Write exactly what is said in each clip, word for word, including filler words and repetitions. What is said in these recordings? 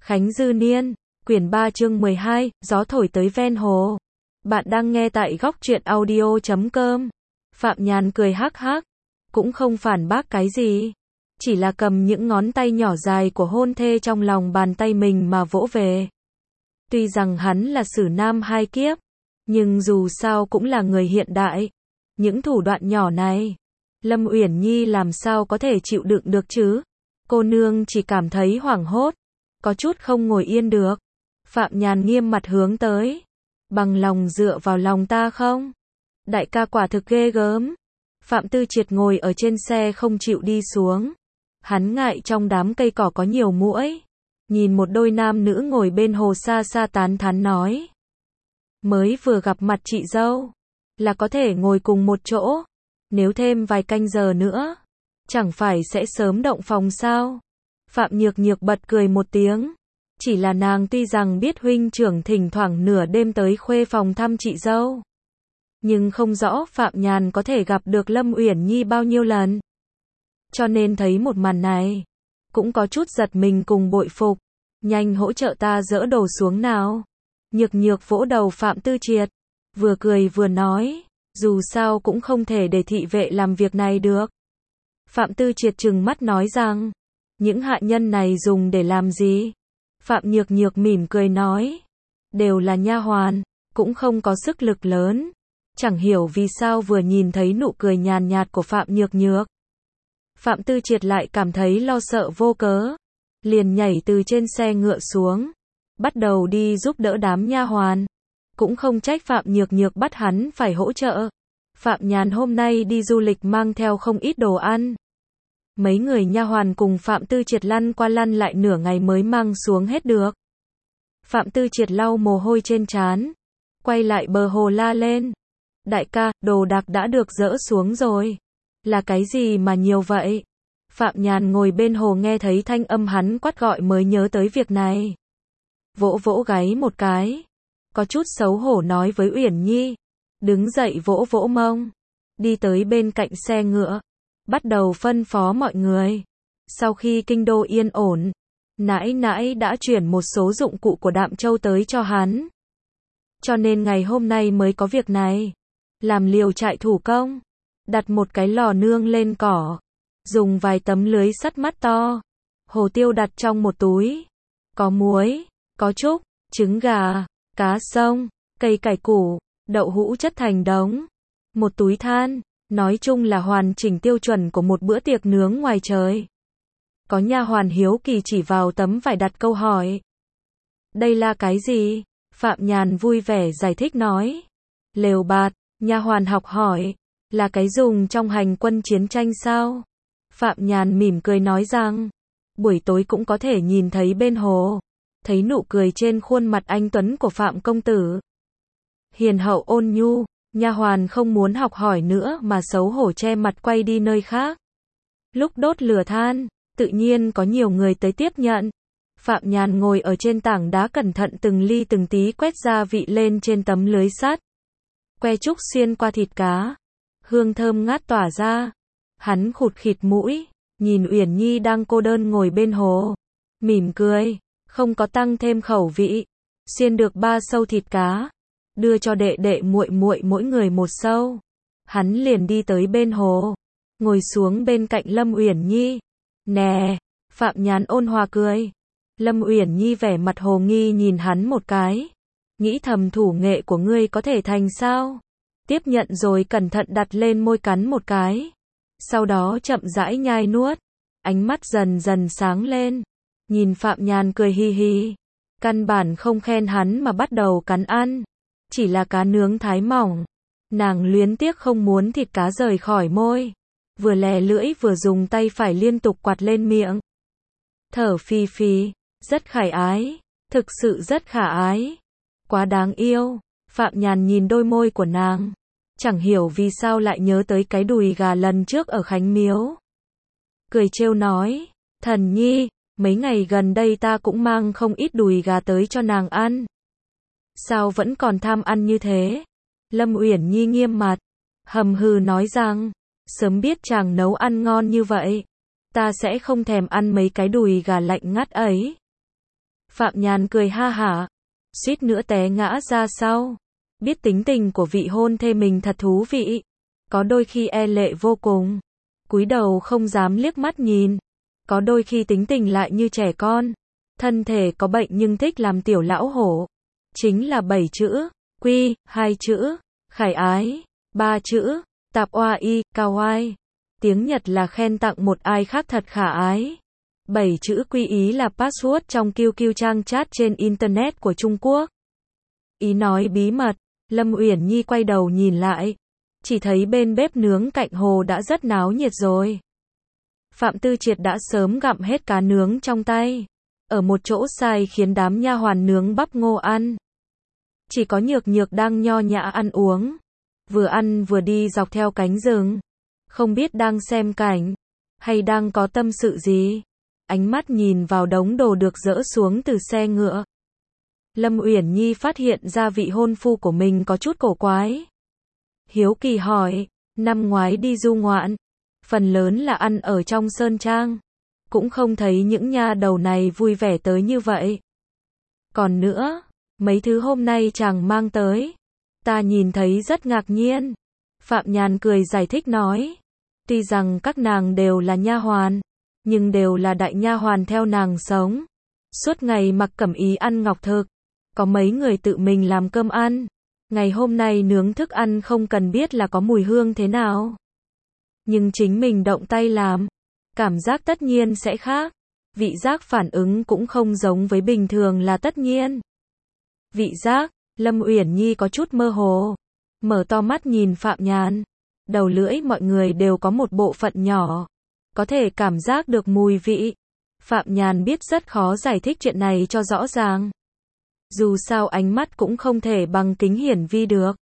Khánh Dư Niên, quyển ba chương mười hai, gió thổi tới ven hồ. Bạn đang nghe tại góc truyện audio chấm com. Phạm Nhàn cười hắc hắc, cũng không phản bác cái gì. Chỉ là cầm những ngón tay nhỏ dài của hôn thê trong lòng bàn tay mình mà vỗ về. Tuy rằng hắn là sử nam hai kiếp, nhưng dù sao cũng là người hiện đại. Những thủ đoạn nhỏ này, Lâm Uyển Nhi làm sao có thể chịu đựng được chứ? Cô nương chỉ cảm thấy hoảng hốt, có chút không ngồi yên được. Phạm Nhàn nghiêm mặt hướng tới. Bằng lòng dựa vào lòng ta không? Đại ca quả thực ghê gớm. Phạm Tư Triệt ngồi ở trên xe không chịu đi xuống. Hắn ngại trong đám cây cỏ có nhiều muỗi. Nhìn một đôi nam nữ ngồi bên hồ xa xa tán thán nói. Mới vừa gặp mặt chị dâu, là có thể ngồi cùng một chỗ. Nếu thêm vài canh giờ nữa, chẳng phải sẽ sớm động phòng sao? Phạm Nhược Nhược bật cười một tiếng. Chỉ là nàng tuy rằng biết huynh trưởng thỉnh thoảng nửa đêm tới khuê phòng thăm chị dâu, nhưng không rõ Phạm Nhàn có thể gặp được Lâm Uyển Nhi bao nhiêu lần. Cho nên thấy một màn này, cũng có chút giật mình cùng bội phục. Nhanh hỗ trợ ta dỡ đồ xuống nào. Nhược Nhược vỗ đầu Phạm Tư Triệt, vừa cười vừa nói, dù sao cũng không thể để thị vệ làm việc này được. Phạm Tư Triệt trừng mắt nói rằng, những hạ nhân này dùng để làm gì? Phạm Nhược Nhược mỉm cười nói, đều là nha hoàn, cũng không có sức lực lớn. Chẳng hiểu vì sao vừa nhìn thấy nụ cười nhàn nhạt của Phạm Nhược Nhược, Phạm Tư Triệt lại cảm thấy lo sợ vô cớ, liền nhảy từ trên xe ngựa xuống, bắt đầu đi giúp đỡ đám nha hoàn. Cũng không trách Phạm Nhược Nhược bắt hắn phải hỗ trợ. Phạm Nhàn hôm nay đi du lịch mang theo không ít đồ ăn. Mấy người nha hoàn cùng Phạm Tư Triệt lăn qua lăn lại nửa ngày mới mang xuống hết được. Phạm Tư Triệt lau mồ hôi trên trán, quay lại bờ hồ la lên. Đại ca, đồ đạc đã được dỡ xuống rồi. Là cái gì mà nhiều vậy? Phạm Nhàn ngồi bên hồ nghe thấy thanh âm hắn quát gọi mới nhớ tới việc này. Vỗ vỗ gáy một cái, có chút xấu hổ nói với Uyển Nhi. Đứng dậy vỗ vỗ mông, đi tới bên cạnh xe ngựa, bắt đầu phân phó mọi người. Sau khi kinh đô yên ổn, nãi nãi đã chuyển một số dụng cụ của Đạm Châu tới cho hắn. Cho nên ngày hôm nay mới có việc này. Làm liều trại thủ công, đặt một cái lò nương lên cỏ, dùng vài tấm lưới sắt mắt to, hồ tiêu đặt trong một túi. Có muối, có trúc, trứng gà, cá sông, cây cải củ, đậu hũ chất thành đống, một túi than, nói chung là hoàn chỉnh tiêu chuẩn của một bữa tiệc nướng ngoài trời. Có nha hoàn hiếu kỳ chỉ vào tấm vải đặt câu hỏi. Đây là cái gì? Phạm Nhàn vui vẻ giải thích nói. Lều bạt. Nha hoàn học hỏi. Là cái dùng trong hành quân chiến tranh sao? Phạm Nhàn mỉm cười nói rằng, buổi tối cũng có thể nhìn thấy bên hồ. Thấy nụ cười trên khuôn mặt anh tuấn của Phạm công tử, hiền hậu ôn nhu, nha hoàn không muốn học hỏi nữa mà xấu hổ che mặt quay đi nơi khác. Lúc đốt lửa than, tự nhiên có nhiều người tới tiếp nhận. Phạm Nhàn ngồi ở trên tảng đá cẩn thận từng ly từng tí quét gia vị lên trên tấm lưới sắt. Que trúc xuyên qua thịt cá, hương thơm ngát tỏa ra. Hắn khụt khịt mũi, nhìn Uyển Nhi đang cô đơn ngồi bên hồ, mỉm cười, không có tăng thêm khẩu vị. Xiên được ba sâu thịt cá, đưa cho đệ đệ muội muội mỗi người một sâu. Hắn liền đi tới bên hồ, ngồi xuống bên cạnh Lâm Uyển Nhi. Nè, Phạm Nhàn ôn hòa cười. Lâm Uyển Nhi vẻ mặt hồ nghi nhìn hắn một cái, nghĩ thầm thủ nghệ của ngươi có thể thành sao? Tiếp nhận rồi cẩn thận đặt lên môi cắn một cái, sau đó chậm rãi nhai nuốt, ánh mắt dần dần sáng lên, nhìn Phạm Nhàn cười hi hi, căn bản không khen hắn mà bắt đầu cắn ăn. Chỉ là cá nướng thái mỏng, nàng luyến tiếc không muốn thịt cá rời khỏi môi, vừa lè lưỡi vừa dùng tay phải liên tục quạt lên miệng. Thở phì phì, rất khả ái, thực sự rất khả ái, quá đáng yêu. Phạm Nhàn nhìn đôi môi của nàng, chẳng hiểu vì sao lại nhớ tới cái đùi gà lần trước ở Khánh Miếu. Cười trêu nói, Thần Nhi, mấy ngày gần đây ta cũng mang không ít đùi gà tới cho nàng ăn. Sao vẫn còn tham ăn như thế? Lâm Uyển Nhi nghiêm mặt, hầm hừ nói rằng, sớm biết chàng nấu ăn ngon như vậy, ta sẽ không thèm ăn mấy cái đùi gà lạnh ngắt ấy. Phạm Nhàn cười ha hả, suýt nữa té ngã ra sau. Biết tính tình của vị hôn thê mình thật thú vị. Có đôi khi e lệ vô cùng, cúi đầu không dám liếc mắt nhìn. Có đôi khi tính tình lại như trẻ con, thân thể có bệnh nhưng thích làm tiểu lão hổ. Chính là bảy chữ, quy, hai chữ, khải ái, ba chữ, tạp oa y, cao ai. Tiếng Nhật là khen tặng một ai khác thật khả ái. Bảy chữ quy ý là password trong Q Q trang chat trên Internet của Trung Quốc. Ý nói bí mật, Lâm Uyển Nhi quay đầu nhìn lại. Chỉ thấy bên bếp nướng cạnh hồ đã rất náo nhiệt rồi. Phạm Tư Triệt đã sớm gặm hết cá nướng trong tay. Ở một chỗ sai khiến đám nha hoàn nướng bắp ngô ăn. Chỉ có Nhược Nhược đang nho nhã ăn uống. Vừa ăn vừa đi dọc theo cánh rừng. Không biết đang xem cảnh, hay đang có tâm sự gì. Ánh mắt nhìn vào đống đồ được dỡ xuống từ xe ngựa. Lâm Uyển Nhi phát hiện ra vị hôn phu của mình có chút cổ quái. Hiếu kỳ hỏi, năm ngoái đi du ngoạn, phần lớn là ăn ở trong sơn trang. Cũng không thấy những nha đầu này vui vẻ tới như vậy. Còn nữa, mấy thứ hôm nay chàng mang tới, ta nhìn thấy rất ngạc nhiên. Phạm Nhàn cười giải thích nói, tuy rằng các nàng đều là nha hoàn, nhưng đều là đại nha hoàn theo nàng sống. Suốt ngày mặc cẩm y ăn ngọc thực, có mấy người tự mình làm cơm ăn. Ngày hôm nay nướng thức ăn không cần biết là có mùi hương thế nào. Nhưng chính mình động tay làm, cảm giác tất nhiên sẽ khác. Vị giác phản ứng cũng không giống với bình thường là tất nhiên. Vị giác, Lâm Uyển Nhi có chút mơ hồ. Mở to mắt nhìn Phạm Nhàn. Đầu lưỡi mọi người đều có một bộ phận nhỏ. Có thể cảm giác được mùi vị. Phạm Nhàn biết rất khó giải thích chuyện này cho rõ ràng. Dù sao ánh mắt cũng không thể bằng kính hiển vi được.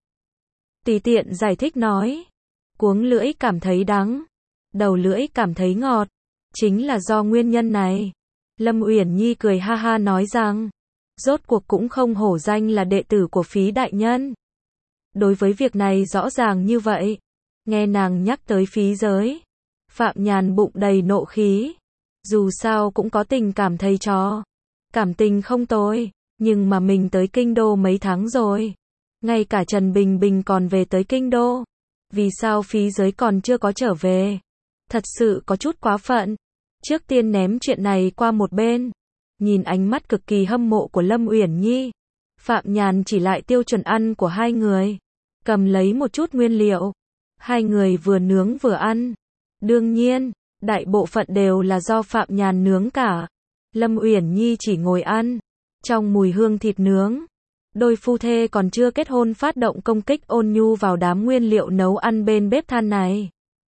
Tùy tiện giải thích nói. Cuống lưỡi cảm thấy đắng. Đầu lưỡi cảm thấy ngọt. Chính là do nguyên nhân này. Lâm Uyển Nhi cười ha ha nói rằng. Rốt cuộc cũng không hổ danh là đệ tử của Phí đại nhân. Đối với việc này rõ ràng như vậy. Nghe nàng nhắc tới phí giới. Phạm Nhàn bụng đầy nộ khí. Dù sao cũng có tình cảm thầy trò. Cảm tình không tồi. Nhưng mà mình tới kinh đô mấy tháng rồi. Ngay cả Trần Bình Bình còn về tới kinh đô. Vì sao phí giới còn chưa có trở về? Thật sự có chút quá phận. Trước tiên ném chuyện này qua một bên. Nhìn ánh mắt cực kỳ hâm mộ của Lâm Uyển Nhi. Phạm Nhàn chỉ lại tiêu chuẩn ăn của hai người. Cầm lấy một chút nguyên liệu. Hai người vừa nướng vừa ăn. Đương nhiên, đại bộ phận đều là do Phạm Nhàn nướng cả. Lâm Uyển Nhi chỉ ngồi ăn. Trong mùi hương thịt nướng. Đôi phu thê còn chưa kết hôn phát động công kích ôn nhu vào đám nguyên liệu nấu ăn bên bếp than này.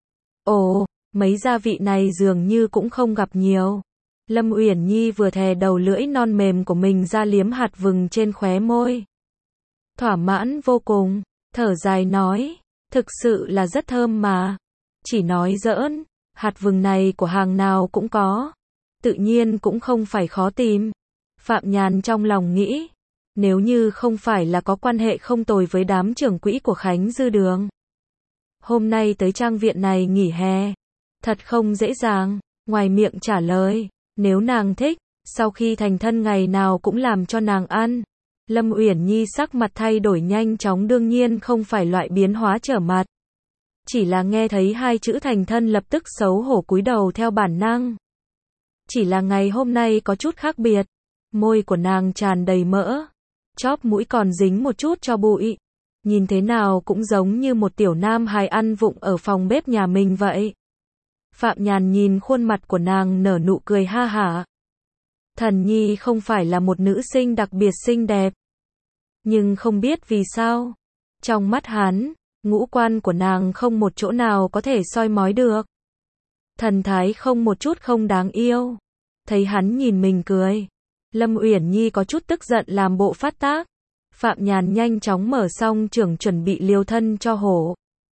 Ồ, mấy gia vị này dường như cũng không gặp nhiều. Lâm Uyển Nhi vừa thè đầu lưỡi non mềm của mình ra liếm hạt vừng trên khóe môi. Thỏa mãn vô cùng, thở dài nói, thực sự là rất thơm mà. Chỉ nói giỡn, hạt vừng này của hàng nào cũng có. Tự nhiên cũng không phải khó tìm. Phạm Nhàn trong lòng nghĩ, nếu như không phải là có quan hệ không tồi với đám trưởng quỹ của Khánh Dư Đường. Hôm nay tới trang viện này nghỉ hè. Thật không dễ dàng, ngoài miệng trả lời, nếu nàng thích, sau khi thành thân ngày nào cũng làm cho nàng ăn. Lâm Uyển Nhi sắc mặt thay đổi nhanh chóng đương nhiên không phải loại biến hóa trở mặt. Chỉ là nghe thấy hai chữ thành thân lập tức xấu hổ cúi đầu theo bản năng. Chỉ là ngày hôm nay có chút khác biệt. Môi của nàng tràn đầy mỡ. Chóp mũi còn dính một chút cho bụi. Nhìn thế nào cũng giống như một tiểu nam hài ăn vụng ở phòng bếp nhà mình vậy. Phạm Nhàn nhìn khuôn mặt của nàng nở nụ cười ha hả. Thần Nhi không phải là một nữ sinh đặc biệt xinh đẹp. Nhưng không biết vì sao. Trong mắt hắn, ngũ quan của nàng không một chỗ nào có thể soi mói được. Thần thái không một chút không đáng yêu. Thấy hắn nhìn mình cười. Lâm Uyển Nhi có chút tức giận làm bộ phát tác. Phạm Nhàn nhanh chóng mở xong chưởng chuẩn bị liều thân cho hổ.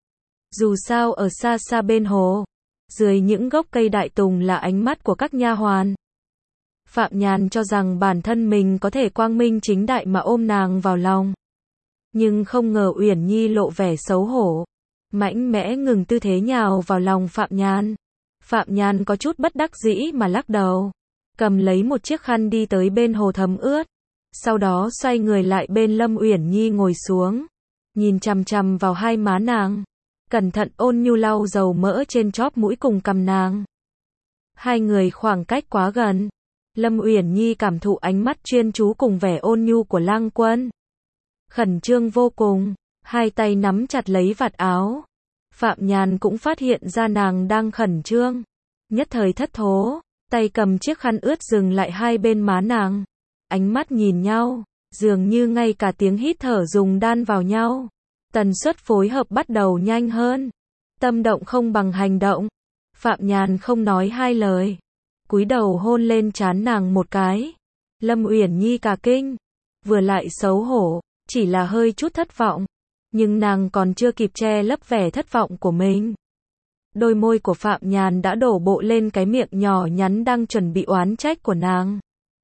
Dù sao ở xa xa bên hồ, dưới những gốc cây đại tùng là ánh mắt của các nha hoàn. Phạm Nhàn cho rằng bản thân mình có thể quang minh chính đại mà ôm nàng vào lòng. Nhưng không ngờ Uyển Nhi lộ vẻ xấu hổ. Mạnh mẽ ngừng tư thế nhào vào lòng Phạm Nhàn. Phạm Nhàn có chút bất đắc dĩ mà lắc đầu. cầm lấy một chiếc khăn đi tới bên hồ thấm ướt, sau đó xoay người lại bên Lâm Uyển Nhi ngồi xuống, nhìn chằm chằm vào hai má nàng, cẩn thận ôn nhu lau dầu mỡ trên chóp mũi cùng cằm nàng. Hai người khoảng cách quá gần, Lâm Uyển Nhi cảm thụ ánh mắt chuyên chú cùng vẻ ôn nhu của Lang Quân. Khẩn trương vô cùng, hai tay nắm chặt lấy vạt áo. Phạm Nhàn cũng phát hiện ra nàng đang khẩn trương, nhất thời thất thố, tay cầm chiếc khăn ướt dừng lại hai bên má nàng. Ánh mắt nhìn nhau, dường như ngay cả tiếng hít thở dùng đan vào nhau. Tần suất phối hợp bắt đầu nhanh hơn. Tâm động không bằng hành động. Phạm Nhàn không nói hai lời, cúi đầu hôn lên trán nàng một cái. Lâm Uyển Nhi cả kinh, vừa lại xấu hổ, chỉ là hơi chút thất vọng, nhưng nàng còn chưa kịp che lấp vẻ thất vọng của mình. Đôi môi của Phạm Nhàn đã đổ bộ lên cái miệng nhỏ nhắn đang chuẩn bị oán trách của nàng.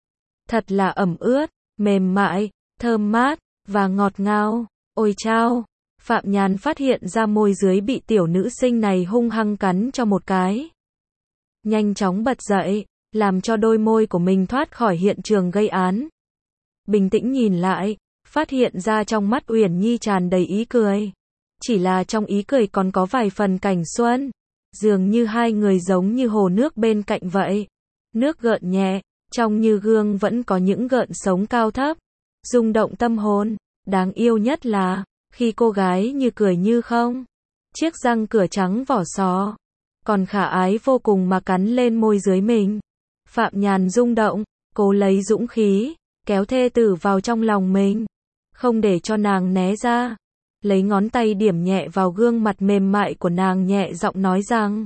Thật là ẩm ướt, mềm mại, thơm mát, và ngọt ngào. Ôi chao! Phạm Nhàn phát hiện ra môi dưới bị tiểu nữ sinh này hung hăng cắn cho một cái. Nhanh chóng bật dậy, làm cho đôi môi của mình thoát khỏi hiện trường gây án. Bình tĩnh nhìn lại, phát hiện ra trong mắt Uyển Nhi tràn đầy ý cười. Chỉ là trong ý cười còn có vài phần cảnh xuân. Dường như hai người giống như hồ nước bên cạnh vậy. Nước gợn nhẹ, trong như gương vẫn có những gợn sóng cao thấp, rung động tâm hồn. Đáng yêu nhất là, khi cô gái như cười như không. Chiếc răng cửa trắng vỏ sò, còn khả ái vô cùng mà cắn lên môi dưới mình. Phạm Nhàn rung động, cố lấy dũng khí, kéo thê tử vào trong lòng mình, không để cho nàng né ra. Lấy ngón tay điểm nhẹ vào gương mặt mềm mại của nàng, nhẹ giọng nói rằng: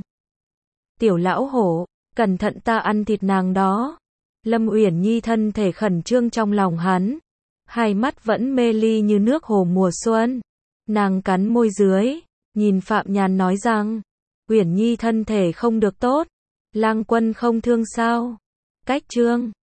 Tiểu lão hổ, cẩn thận ta ăn thịt nàng đó. Lâm Uyển Nhi thân thể khẩn trương trong lòng hắn, hai mắt vẫn mê ly như nước hồ mùa xuân. Nàng cắn môi dưới, nhìn Phạm Nhàn nói rằng: Uyển Nhi thân thể không được tốt, Lang Quân không thương sao? Cách chương